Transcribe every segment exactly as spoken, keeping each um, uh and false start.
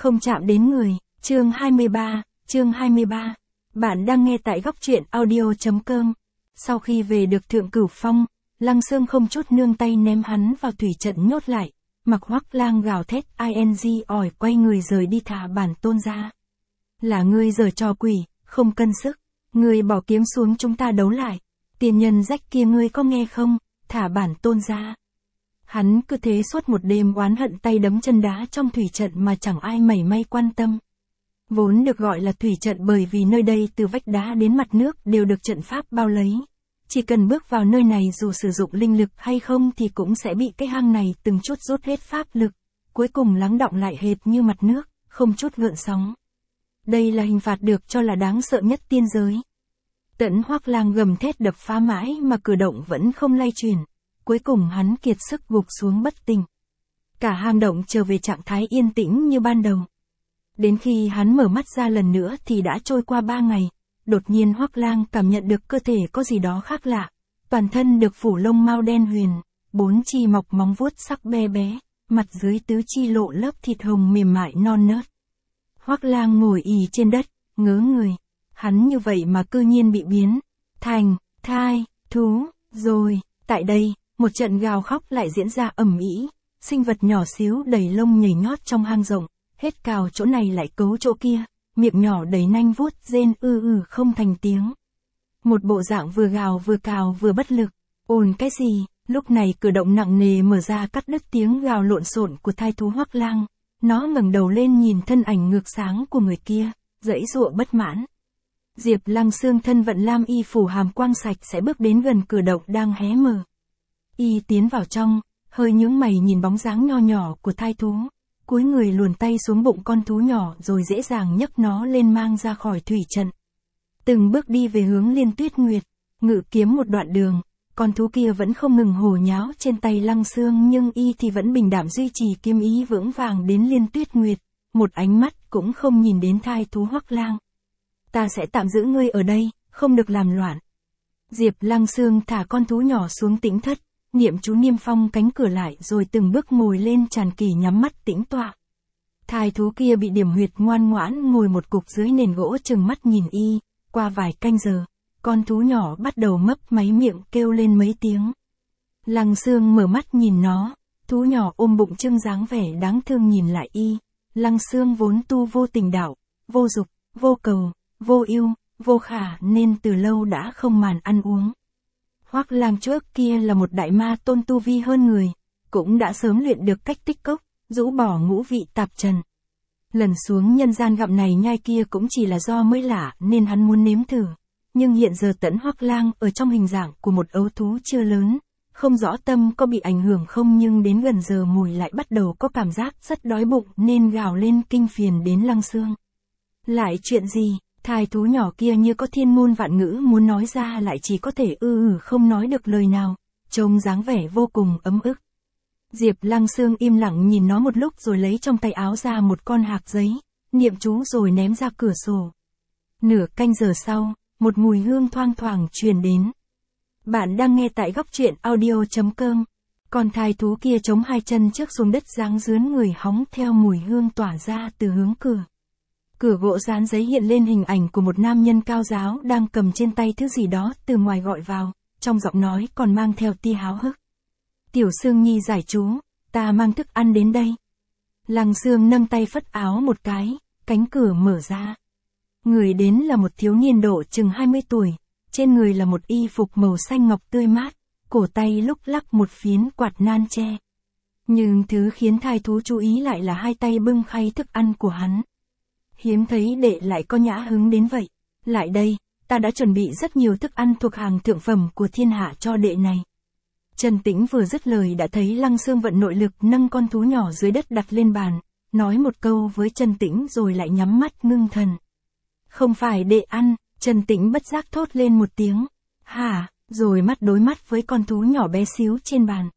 không chạm đến người, chương hai mươi ba, chương hai mươi ba. Bạn đang nghe tại góc truyện audio.com. Sau khi về được Thượng Cửu Phong, Lăng Xương không chút nương tay ném hắn vào thủy trận nhốt lại, mặc Hoắc Lang gào thét ing ỏi quay người rời đi thả bản tôn ra. Là ngươi giở trò quỷ, không cân sức, ngươi bỏ kiếm xuống chúng ta đấu lại, tiền nhân rách kia ngươi có nghe không, thả bản tôn ra. Hắn cứ thế suốt một đêm oán hận tay đấm chân đá trong thủy trận mà chẳng ai mảy may quan tâm. Vốn được gọi là thủy trận bởi vì nơi đây từ vách đá đến mặt nước đều được trận pháp bao lấy. Chỉ cần bước vào nơi này dù sử dụng linh lực hay không thì cũng sẽ bị cái hang này từng chút rút hết pháp lực, cuối cùng lắng đọng lại hệt như mặt nước, không chút gợn sóng. Đây là hình phạt được cho là đáng sợ nhất tiên giới. Tẫn Hoắc Lang gầm thét đập phá mãi mà cử động vẫn không lay chuyển, cuối cùng hắn kiệt sức gục xuống bất tỉnh. Cả hang động trở về trạng thái yên tĩnh như ban đầu. Đến khi hắn mở mắt ra lần nữa thì đã trôi qua ba ngày, đột nhiên Hoắc Lang cảm nhận được cơ thể có gì đó khác lạ, toàn thân được phủ lông mao đen huyền, bốn chi mọc móng vuốt sắc be bé, mặt dưới tứ chi lộ lớp thịt hồng mềm mại non nớt. Hoắc Lang ngồi ì trên đất, ngớ người, hắn như vậy mà cư nhiên bị biến thành thai thú rồi. Tại đây, một trận gào khóc lại diễn ra ầm ĩ, sinh vật nhỏ xíu đầy lông nhảy nhót trong hang rộng, hết cào chỗ này lại cấu chỗ kia, miệng nhỏ đầy nanh vuốt rên ư ư không thành tiếng. Một bộ dạng vừa gào vừa cào vừa bất lực, ồn cái gì, lúc này cửa động nặng nề mở ra cắt đứt tiếng gào lộn xộn của thai thú Hoắc Lang. Nó ngẩng đầu lên nhìn thân ảnh ngược sáng của người kia, giãy giụa bất mãn. Diệp Lăng Xương thân vận lam y phủ hàm quang sạch sẽ bước đến gần cửa động đang hé mở. Y tiến vào trong, hơi nhướng mày nhìn bóng dáng nho nhỏ của thai thú, cúi người luồn tay xuống bụng con thú nhỏ rồi dễ dàng nhấc nó lên mang ra khỏi thủy trận. Từng bước đi về hướng Liên Tuyết Nguyệt, ngự kiếm một đoạn đường, con thú kia vẫn không ngừng hồ nháo trên tay Lăng Xương nhưng y thì vẫn bình đảm duy trì kiếm ý vững vàng đến Liên Tuyết Nguyệt, một ánh mắt cũng không nhìn đến thai thú Hoắc Lang. Ta sẽ tạm giữ ngươi ở đây, không được làm loạn. Diệp Lăng Xương thả con thú nhỏ xuống tĩnh thất, niệm chú niêm phong cánh cửa lại rồi từng bước ngồi lên tràn kỳ nhắm mắt tĩnh tọa. Thai thú kia bị điểm huyệt ngoan ngoãn ngồi một cục dưới nền gỗ chừng mắt nhìn y, qua vài canh giờ, con thú nhỏ bắt đầu mấp máy miệng kêu lên mấy tiếng. Lăng Xương mở mắt nhìn nó, thú nhỏ ôm bụng trưng dáng vẻ đáng thương nhìn lại y. Lăng Xương vốn tu vô tình đạo, vô dục, vô cầu, vô ưu, vô khả nên từ lâu đã không màn ăn uống. Hoắc Lang trước kia là một đại ma tôn tu vi hơn người, cũng đã sớm luyện được cách tích cốc, rũ bỏ ngũ vị tạp trần. Lần xuống nhân gian gặm này nhai kia cũng chỉ là do mới lạ nên hắn muốn nếm thử. Nhưng hiện giờ Tẫn Hoắc Lang ở trong hình dạng của một ấu thú chưa lớn, không rõ tâm có bị ảnh hưởng không nhưng đến gần giờ mùi lại bắt đầu có cảm giác rất đói bụng nên gào lên kinh phiền đến Lăng Xương. Lại chuyện gì? Thai thú nhỏ kia như có thiên ngôn vạn ngữ muốn nói ra lại chỉ có thể ư ử không nói được lời nào, trông dáng vẻ vô cùng ấm ức. Diệp Lăng Xương im lặng nhìn nó một lúc rồi lấy trong tay áo ra một con hạc giấy, niệm chú rồi ném ra cửa sổ. Nửa canh giờ sau, một mùi hương thoang thoảng truyền đến. Bạn đang nghe tại góc truyện audio.com. Con thai thú kia chống hai chân trước xuống đất giáng dướn người hóng theo mùi hương tỏa ra từ hướng cửa. Cửa gỗ dán giấy hiện lên hình ảnh của một nam nhân cao ráo đang cầm trên tay thứ gì đó từ ngoài gọi vào, trong giọng nói còn mang theo tia háo hức. Tiểu Xương Nhi giải chú, ta mang thức ăn đến đây. Lăng Xương nâng tay phất áo một cái, cánh cửa mở ra. Người đến là một thiếu niên độ chừng hai mươi tuổi, trên người là một y phục màu xanh ngọc tươi mát, cổ tay lúc lắc một phiến quạt nan tre. Nhưng thứ khiến thai thú chú ý lại là hai tay bưng khay thức ăn của hắn. Hiếm thấy đệ lại có nhã hứng đến vậy. Lại đây, ta đã chuẩn bị rất nhiều thức ăn thuộc hàng thượng phẩm của thiên hạ cho đệ này. Trần Tĩnh vừa dứt lời đã thấy Lăng Xương vận nội lực nâng con thú nhỏ dưới đất đặt lên bàn, nói một câu với Trần Tĩnh rồi lại nhắm mắt ngưng thần. Không phải đệ ăn, Trần Tĩnh bất giác thốt lên một tiếng. Hả, rồi mắt đối mắt với con thú nhỏ bé xíu trên bàn.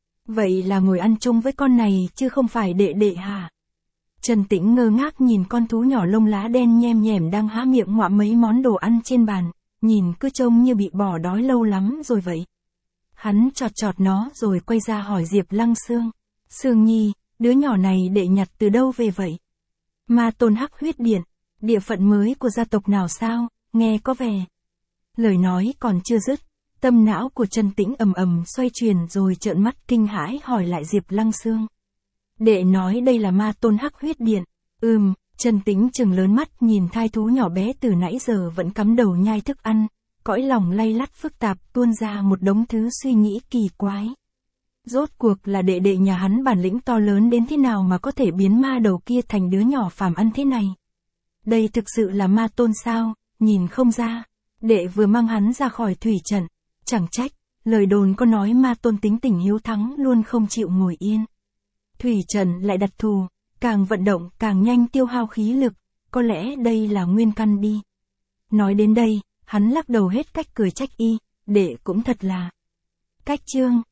Vậy là ngồi ăn chung với con này chứ không phải đệ đệ hả? Trần Tĩnh ngơ ngác nhìn con thú nhỏ lông lá đen nhem nhẻm đang há miệng ngoạm mấy món đồ ăn trên bàn, nhìn cứ trông như bị bỏ đói lâu lắm rồi vậy. Hắn chọt chọt nó rồi quay ra hỏi Diệp Lăng Xương. Xương Nhi, đứa nhỏ này đệ nhặt từ đâu về vậy? Ma tôn hắc huyết điện, địa phận mới của gia tộc nào sao, nghe có vẻ. Lời nói còn chưa dứt, tâm não của Trần Tĩnh ầm ầm xoay chuyển rồi trợn mắt kinh hãi hỏi lại Diệp Lăng Xương. Đệ nói đây là ma tôn hắc huyết điện, ừm, Trần Tĩnh trừng lớn mắt nhìn thai thú nhỏ bé từ nãy giờ vẫn cắm đầu nhai thức ăn, cõi lòng lay lắt phức tạp tuôn ra một đống thứ suy nghĩ kỳ quái. Rốt cuộc là đệ đệ nhà hắn bản lĩnh to lớn đến thế nào mà có thể biến ma đầu kia thành đứa nhỏ phàm ăn thế này. Đây thực sự là ma tôn sao, nhìn không ra. Đệ vừa mang hắn ra khỏi thủy trận, chẳng trách, lời đồn có nói ma tôn tính tình hiếu thắng luôn không chịu ngồi yên. Thủy trận lại đặt thù, càng vận động càng nhanh tiêu hao khí lực, có lẽ đây là nguyên căn đi. Nói đến đây, hắn lắc đầu hết cách cười trách y, đệ cũng thật là. Cách chương